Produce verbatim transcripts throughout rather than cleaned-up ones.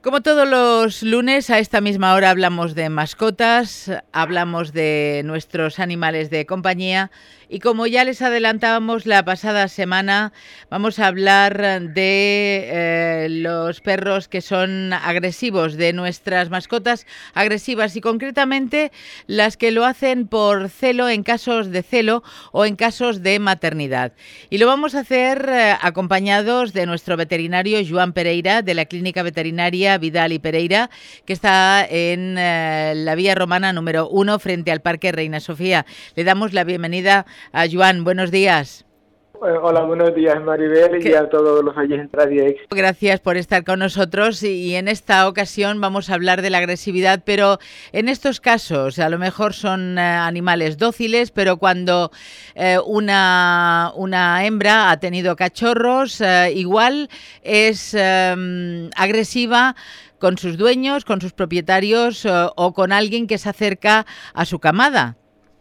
Como todos los lunes, a esta misma hora hablamos de mascotas, hablamos de nuestros animales de compañía y como ya les adelantábamos la pasada semana, vamos a hablar de eh, los perros que son agresivos, de nuestras mascotas agresivas y concretamente las que lo hacen por celo en casos de celo o en casos de maternidad. Y lo vamos a hacer eh, acompañados de nuestro veterinario Joan Pereira de la Clínica Veterinaria Vidal y Pereira, que está en eh, la Vía Romana número uno frente al Parque Reina Sofía. Le damos la bienvenida a Joan. Buenos días. Hola, buenos días Maribel ¿Qué? Y a todos los oyentes de Radio X. Gracias por estar con nosotros y en esta ocasión vamos a hablar de la agresividad, pero en estos casos a lo mejor son eh, animales dóciles, pero cuando eh, una, una hembra ha tenido cachorros, eh, igual es eh, agresiva con sus dueños, con sus propietarios eh, o con alguien que se acerca a su camada.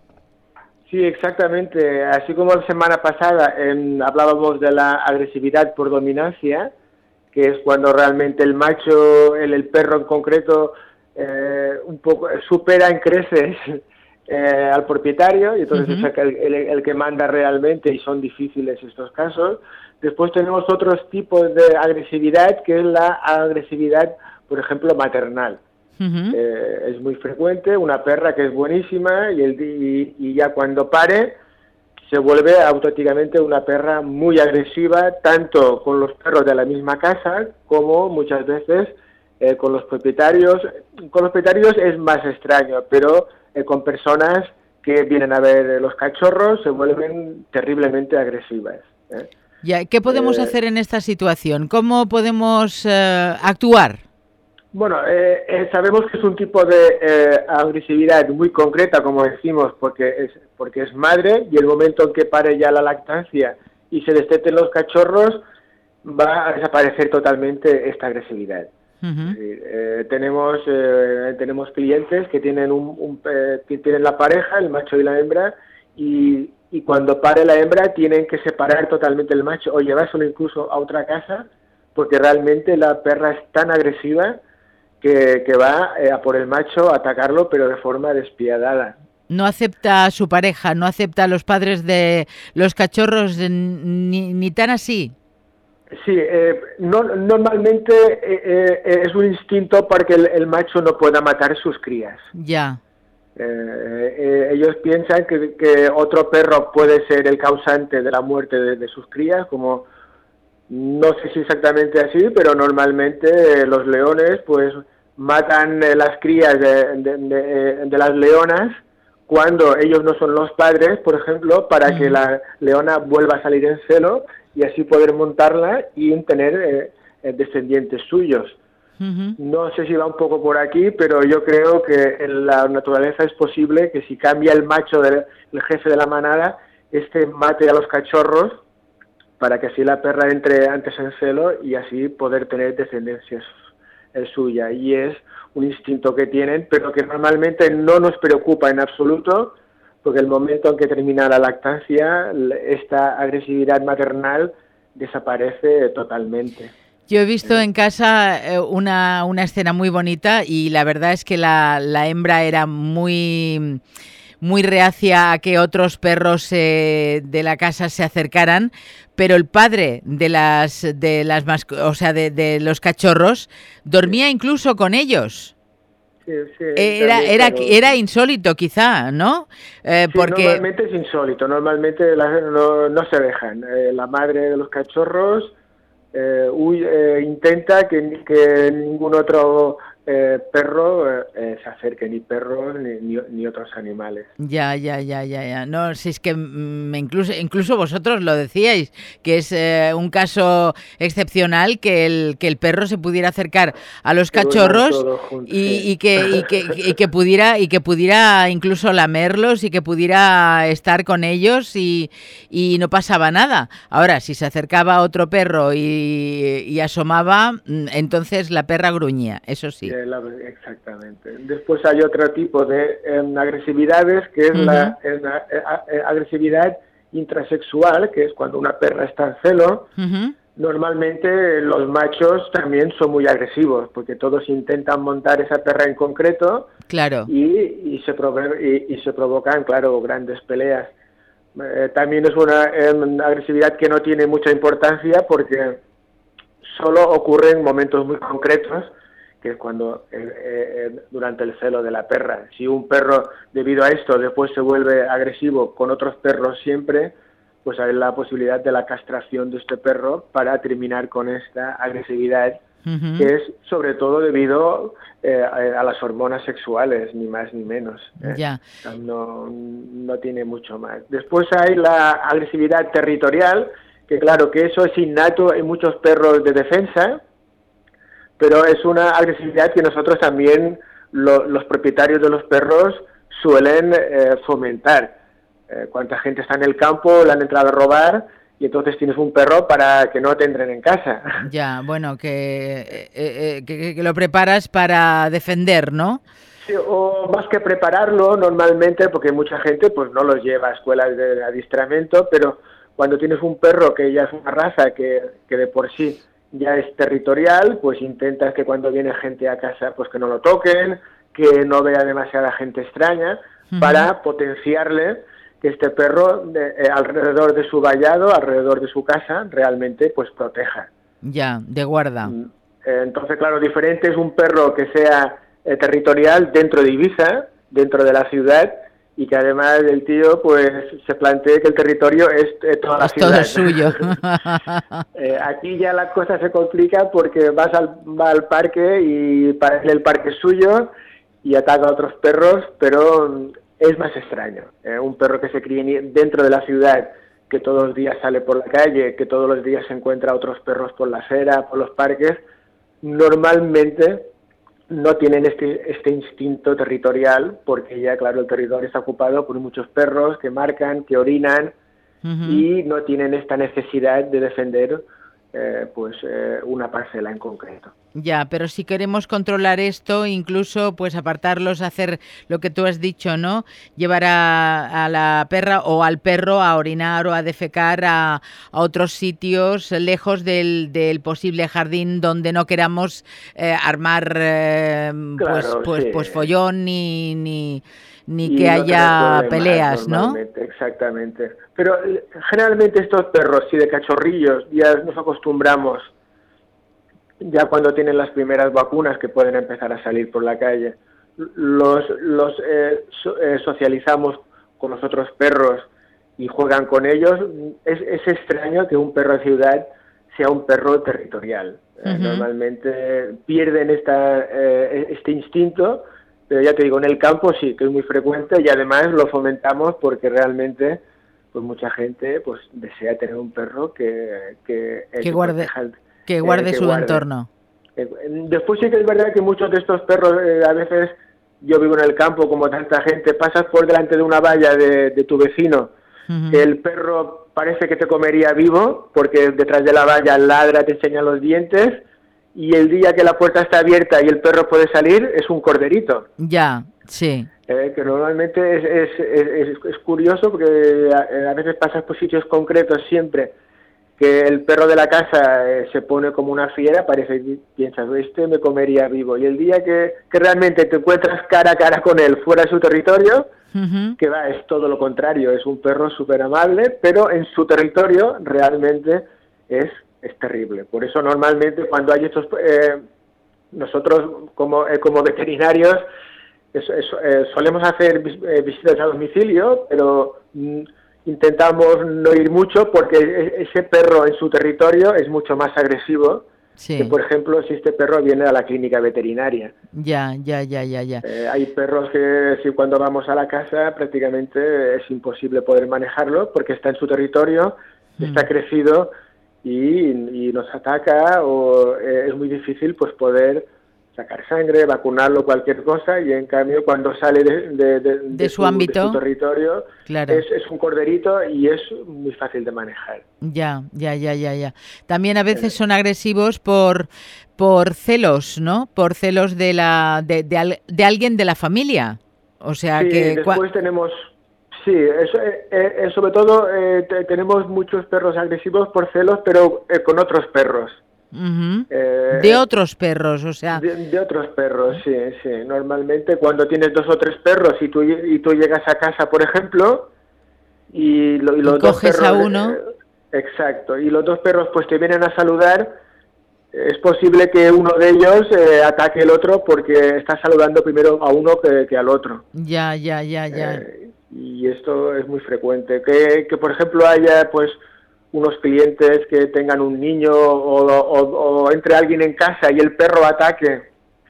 Sí, exactamente. Así como la semana pasada eh, hablábamos de la agresividad por dominancia, que es cuando realmente el macho, el, el perro en concreto, eh, un poco supera en creces eh, al propietario, y entonces uh-huh. es el, el, el que manda realmente, y son difíciles estos casos. Después tenemos otros tipos de agresividad, que es la agresividad, por ejemplo, maternal. Uh-huh. Eh, es muy frecuente, una perra que es buenísima y, el, y, y ya cuando pare se vuelve automáticamente una perra muy agresiva, tanto con los perros de la misma casa como muchas veces eh, con los propietarios. Con los propietarios es más extraño, pero eh, con personas que vienen a ver los cachorros se vuelven terriblemente agresivas. ¿eh? Ya, ¿qué podemos eh, hacer en esta situación? ¿Cómo podemos eh, actuar? Bueno, eh, eh, sabemos que es un tipo de eh, agresividad muy concreta, como decimos, porque es porque es madre y el momento en que pare ya la lactancia y se desteten los cachorros va a desaparecer totalmente esta agresividad. Uh-huh. Es decir, eh, tenemos eh, tenemos clientes que tienen un, un eh, que tienen la pareja, el macho y la hembra, y, y cuando pare la hembra tienen que separar totalmente el macho o llevárselo incluso a otra casa, porque realmente la perra es tan agresiva Que, que va eh, a por el macho a atacarlo, pero de forma despiadada. No acepta a su pareja, no acepta a los padres de los cachorros, ni, ni tan así. Sí, eh, no, normalmente eh, eh, es un instinto para que el, el macho no pueda matar sus crías. Ya. Eh, eh, ellos piensan que, que otro perro puede ser el causante de la muerte de, de sus crías, como no sé si exactamente así, pero normalmente eh, los leones pues matan eh, las crías de, de, de, de las leonas cuando ellos no son los padres, por ejemplo, para uh-huh. que la leona vuelva a salir en celo y así poder montarla y tener eh, eh, descendientes suyos. Uh-huh. No sé si va un poco por aquí, pero yo creo que en la naturaleza es posible que si cambia el macho del el jefe de la manada, este mate a los cachorros para que así la perra entre antes en celo y así poder tener descendencia suya. Y es un instinto que tienen, pero que normalmente no nos preocupa en absoluto, porque el momento en que termina la lactancia, esta agresividad maternal desaparece totalmente. Yo he visto en casa una, una escena muy bonita y la verdad es que la, la hembra era muy... muy reacia a que otros perros eh, de la casa se acercaran, pero el padre de las de las masco- o sea de, de los cachorros dormía incluso con ellos. Sí, sí, era también, era claro. era insólito quizá, ¿no? Eh, sí, porque normalmente es insólito, normalmente la, no, no se dejan. Eh, la madre de los cachorros eh, huy, eh, intenta que, que ningún otro Eh, perro eh, se acerque, ni perros ni, ni, ni otros animales. Ya, ya, ya, ya, ya. No, si es que mm, incluso, incluso vosotros lo decíais, que es eh, un caso excepcional que el que el perro se pudiera acercar a los cachorros y, y, que, y, que, y que pudiera y que pudiera incluso lamerlos y que pudiera estar con ellos y, y no pasaba nada. Ahora, si se acercaba a otro perro y, y asomaba, entonces la perra gruñía, eso sí. Exactamente. Después hay otro tipo de eh, agresividades, que es uh-huh. la, eh, la eh, agresividad intrasexual, que es cuando una perra está en celo, uh-huh. Normalmente los machos también son muy agresivos, porque todos intentan montar esa perra en concreto, claro, y, y, se, prove- y, y se provocan, claro, grandes peleas. Eh, también es una, eh, una agresividad que no tiene mucha importancia porque solo ocurre en momentos muy concretos, que es cuando eh, eh, durante el celo de la perra. Si un perro, debido a esto, después se vuelve agresivo con otros perros siempre, pues hay la posibilidad de la castración de este perro para terminar con esta agresividad, uh-huh. que es sobre todo debido eh, a, a las hormonas sexuales, ni más ni menos. ¿eh? Ya. No, no tiene mucho más. Después hay la agresividad territorial, que claro que eso es innato en muchos perros de defensa, pero es una agresividad que nosotros también, lo, los propietarios de los perros, suelen eh, fomentar. Eh, cuánta gente está en el campo, le han entrado a robar y entonces tienes un perro para que no te entren en casa. Ya, bueno, que, eh, eh, que, que lo preparas para defender, ¿no? Sí, o más que prepararlo normalmente, porque mucha gente pues no los lleva a escuelas de adiestramiento, pero cuando tienes un perro que ya es una raza que, que de por sí ya es territorial, pues intentas que cuando viene gente a casa pues que no lo toquen, que no vea demasiada gente extraña, uh-huh. para potenciarle que este perro de, eh, alrededor de su vallado, alrededor de su casa, realmente pues proteja. Ya, de guarda. Eh, entonces, claro, diferente es un perro que sea eh, territorial dentro de Ibiza, dentro de la ciudad, y que además el tío pues se plantee que el territorio es eh, toda la es ciudad. Todo suyo. eh, aquí ya la cosa se complica porque vas al, va al parque y parece el parque es suyo y ataca a otros perros, pero es más extraño. Eh, un perro que se críe dentro de la ciudad, que todos los días sale por la calle, que todos los días se encuentra a otros perros por la acera, por los parques, normalmente no tienen este, este instinto territorial, porque ya, claro, el territorio está ocupado por muchos perros que marcan, que orinan, uh-huh. y no tienen esta necesidad de defender eh, pues eh, una parcela en concreto. Ya, pero si queremos controlar esto, incluso pues apartarlos, hacer lo que tú has dicho, ¿no? Llevar a, a la perra o al perro a orinar o a defecar a, a otros sitios lejos del, del posible jardín donde no queramos eh, armar eh, claro, pues, pues, sí. pues follón ni... ni ni y que no haya peleas, ¿no? Exactamente. Pero generalmente estos perros, si de cachorrillos ya nos acostumbramos, ya cuando tienen las primeras vacunas que pueden empezar a salir por la calle, los, los eh, so, eh, socializamos con los otros perros y juegan con ellos, es, es extraño que un perro de ciudad sea un perro territorial. Uh-huh. Eh, normalmente pierden esta, eh, este instinto. Pero ya te digo, en el campo sí, que es muy frecuente y además lo fomentamos porque realmente pues mucha gente pues desea tener un perro que que, que guarde, que, que guarde eh, que su guarde. entorno. Después sí que es verdad que muchos de estos perros, eh, a veces yo vivo en el campo como tanta gente, pasas por delante de una valla de, de tu vecino, uh-huh. que el perro parece que te comería vivo porque detrás de la valla ladra, te enseña los dientes, y el día que la puerta está abierta y el perro puede salir, es un corderito. Ya, sí. Eh, que normalmente es, es, es, es curioso porque a, a veces pasas por sitios concretos siempre que el perro de la casa eh, se pone como una fiera, parece que piensas, este me comería vivo. Y el día que, que realmente te encuentras cara a cara con él fuera de su territorio, uh-huh. que va, es todo lo contrario, es un perro súper amable, pero en su territorio realmente es... es terrible. Por eso normalmente cuando hay estos... Eh, nosotros como, eh, como veterinarios es, es, eh, solemos hacer vis, eh, visitas a domicilio, pero mm, intentamos no ir mucho porque ese perro en su territorio es mucho más agresivo sí. que, por ejemplo, si este perro viene a la clínica veterinaria. Ya, ya, ya, ya, ya. Eh, hay perros que si cuando vamos a la casa prácticamente es imposible poder manejarlo porque está en su territorio, mm. está crecido... Y, y nos ataca o eh, es muy difícil pues poder sacar sangre, vacunarlo, cualquier cosa, y en cambio cuando sale de, de, de, de, de su, su ámbito, de su territorio claro. es, es un corderito y es muy fácil de manejar. Ya, ya, ya, ya, ya. También a veces son agresivos por por celos, ¿no? Por celos de la de, de, de alguien de la familia. O sea sí, que después tenemos Sí, eso, eh, eh, sobre todo eh, te- tenemos muchos perros agresivos por celos, pero eh, con otros perros. Ujú. De Eh, otros perros, o sea, de, de otros perros, sí, sí. Normalmente cuando tienes dos o tres perros y tú, lle- y tú llegas a casa, por ejemplo, y, lo- y y los dos coges a perros, uno. eh, exacto, y los dos perros pues te vienen a saludar, es posible que uno de ellos eh, ataque al otro porque está saludando primero a uno que, que al otro. Ya, ya, ya, ya. Eh, y esto es muy frecuente. Que, que, por ejemplo, haya pues unos clientes que tengan un niño o, o- o entre alguien en casa y el perro ataque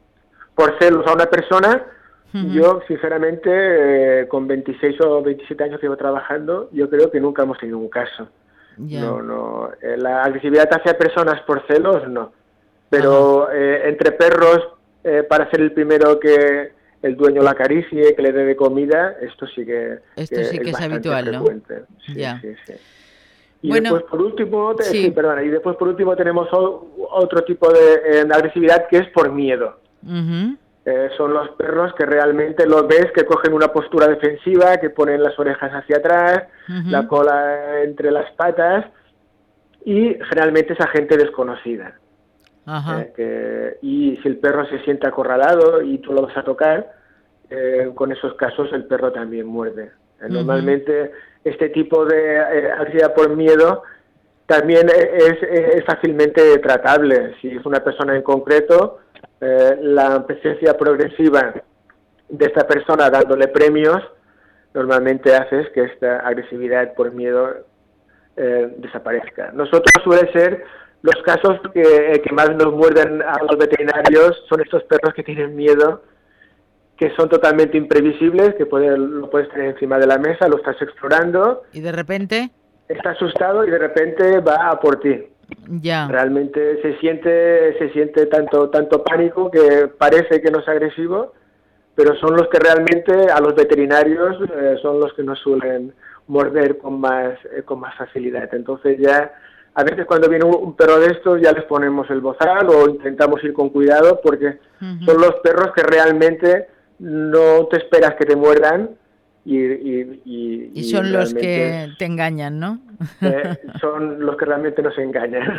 por celos a una persona. Ujú. Yo, sinceramente, eh, con veintiséis o veintisiete años que llevo trabajando, yo creo que nunca hemos tenido un caso. Ya. No, no. Eh, la agresividad hacia personas por celos, no. Ajá. Pero eh, entre perros, eh, para ser el primero que el dueño la acaricie, que le dé de comida, esto sí que, Esto que sí que es es bastante habitual, ¿no? frecuente. Sí, Ya. sí, sí. Y después, Bueno, por último, te- sí, sí. perdona, y después, por último, tenemos o- otro tipo de eh, agresividad que es por miedo. Ujú, Eh, son los perros que realmente los ves que cogen una postura defensiva, que ponen las orejas hacia atrás, la ujú. cola entre las patas, y generalmente es a gente desconocida. Ajá. Eh, que- y si el perro se siente acorralado y tú lo vas a tocar, eh, con esos casos el perro también muerde. Eh, Ujú. normalmente este tipo de eh, agresividad por miedo también es, es fácilmente tratable. Si es una persona en concreto, eh, la presencia progresiva de esta persona dándole premios normalmente hace que esta agresividad por miedo eh, desaparezca. Nosotros suele ser los casos que, que más nos muerden a los veterinarios son estos perros que tienen miedo, que son totalmente imprevisibles, que puede, lo puedes tener encima de la mesa, lo estás explorando, Y de repente, está asustado y de repente va a por ti. ya. Realmente se siente se siente tanto tanto pánico que parece que no es agresivo, pero son los que realmente a los veterinarios eh, son los que nos suelen morder con más eh, con más facilidad. Entonces ya a veces cuando viene un, un perro de estos ya les ponemos el bozal o intentamos ir con cuidado porque Ujú. son los perros que realmente no te esperas que te muerdan y, y, y, Y y son los realmente que te engañan, ¿no? eh, son los que realmente nos engañan.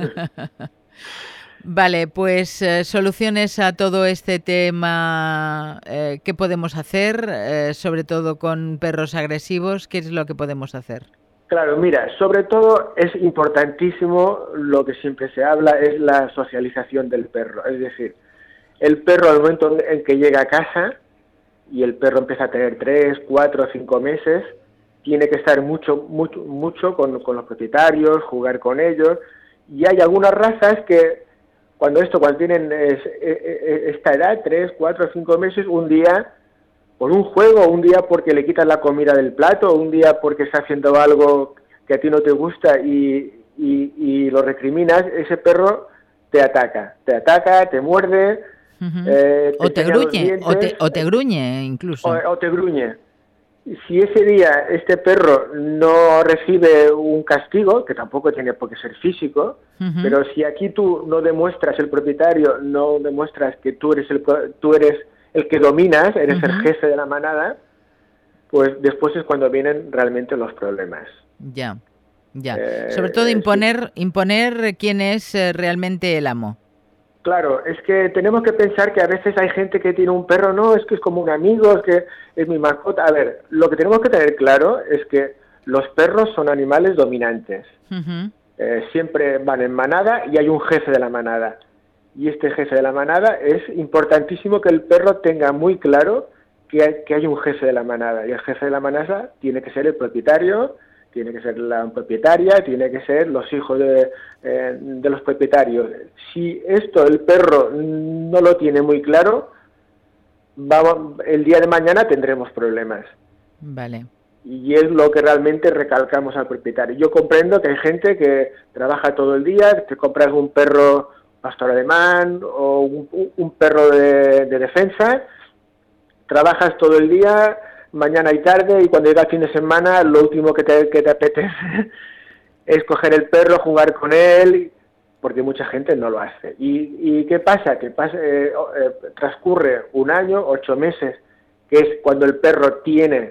Vale, pues eh, soluciones a todo este tema, eh, ¿qué podemos hacer? Eh, sobre todo con perros agresivos, ¿qué es lo que podemos hacer? Claro, mira, sobre todo es importantísimo lo que siempre se habla, es la socialización del perro. Es decir, el perro al momento en que llega a casa y el perro empieza a tener tres, cuatro, cinco meses, tiene que estar mucho, mucho, mucho con, con los propietarios, jugar con ellos. Y hay algunas razas que cuando esto, cuando tienen es, es, esta edad, tres, cuatro, cinco meses, un día por un juego, un día porque le quitas la comida del plato, un día porque está haciendo algo que a ti no te gusta y, y, y lo recriminas, ese perro te ataca, te ataca, te muerde, Ujú. eh, te O te enseña los gruñe, o dientes te, o te eh, gruñe o, incluso. o te gruñe. Si ese día este perro no recibe un castigo, que tampoco tiene por qué ser físico, Ujú, pero si aquí tú no demuestras, el propietario no demuestras que tú eres el, tú eres el que dominas, eres el ujú. jefe de la manada, pues después es cuando vienen realmente los problemas. Ya, ya. Sobre todo Eh, sí. imponer, imponer quién es eh, realmente el amo. Claro, es que tenemos que pensar que a veces hay gente que tiene un perro, no, es que es como un amigo, es que es mi mascota. A ver, lo que tenemos que tener claro es que los perros son animales dominantes. Ujú, Eh, siempre van en manada y hay un jefe de la manada. Y este jefe de la manada es importantísimo que el perro tenga muy claro que hay, que hay un jefe de la manada. Y el jefe de la manada tiene que ser el propietario, tiene que ser la propietaria, tiene que ser los hijos de, eh, de los propietarios. Si esto el perro no lo tiene muy claro, vamos, el día de mañana tendremos problemas. vale. Y es lo que realmente recalcamos al propietario. Yo comprendo que hay gente que trabaja todo el día, te compras un perro pastor alemán o un, un perro de, de defensa, trabajas todo el día, mañana y tarde, y cuando llega el fin de semana lo último que te, que te apetece es coger el perro, jugar con él, porque mucha gente no lo hace. ¿Y, y qué pasa? Que pasa, eh, eh, transcurre un año, ocho meses, que es cuando el perro tiene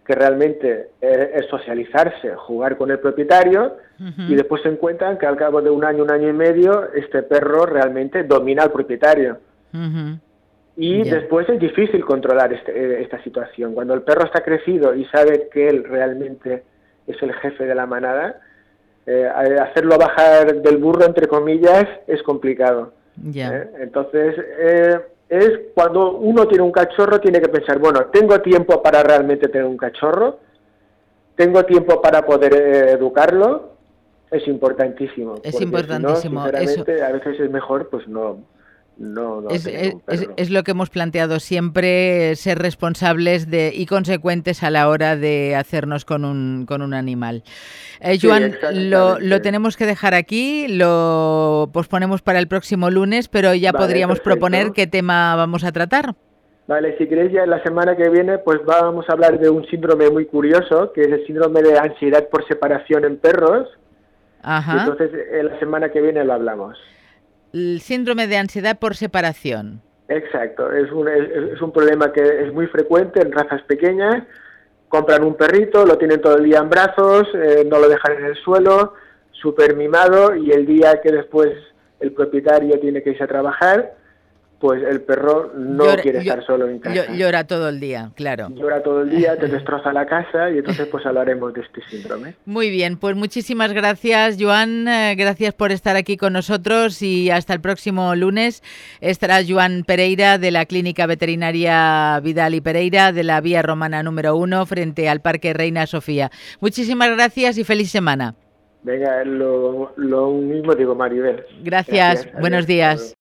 que realmente eh, es socializarse, jugar con el propietario, uh-huh. y después se encuentran que al cabo de un año, un año y medio, este perro realmente domina al propietario. Uh-huh. Y yeah. después es difícil controlar este, esta situación. Cuando el perro está crecido y sabe que él realmente es el jefe de la manada, eh, hacerlo bajar del burro, entre comillas, es complicado. Yeah. ¿eh? Entonces, eh, es cuando uno tiene un cachorro, tiene que pensar, bueno, ¿tengo tiempo para realmente tener un cachorro? ¿Tengo tiempo para poder eh, educarlo? Es importantísimo. Es importantísimo. Si no, sinceramente, Eso... a veces es mejor, pues no... No, no es, es, es, es lo que hemos planteado siempre, ser responsables de y consecuentes a la hora de hacernos con un, con un animal. Eh, sí, Joan, lo, lo tenemos que dejar aquí, lo posponemos para el próximo lunes, pero ya vale, podríamos perfecto. proponer qué tema vamos a tratar. Vale, si queréis ya la semana que viene pues vamos a hablar de un síndrome muy curioso, que es el síndrome de ansiedad por separación en perros. Ajá. Y entonces eh, la semana que viene lo hablamos. El síndrome de ansiedad por separación. Exacto, es un, es, es un problema que es muy frecuente en razas pequeñas. Compran un perrito, lo tienen todo el día en brazos, eh, no lo dejan en el suelo, súper mimado, y el día que después el propietario tiene que irse a trabajar, pues el perro no llora, quiere estar solo en casa. Llora todo el día, claro. Llora todo el día, te destroza la casa, y entonces pues hablaremos de este síndrome. Muy bien, pues muchísimas gracias, Joan. Gracias por estar aquí con nosotros y hasta el próximo lunes. Estará Joan Pereira de la Clínica Veterinaria Vidal y Pereira de la Vía Romana número uno frente al Parque Reina Sofía. Muchísimas gracias y feliz semana. Venga, lo, lo mismo digo, Maribel. Gracias, gracias. Buenos días.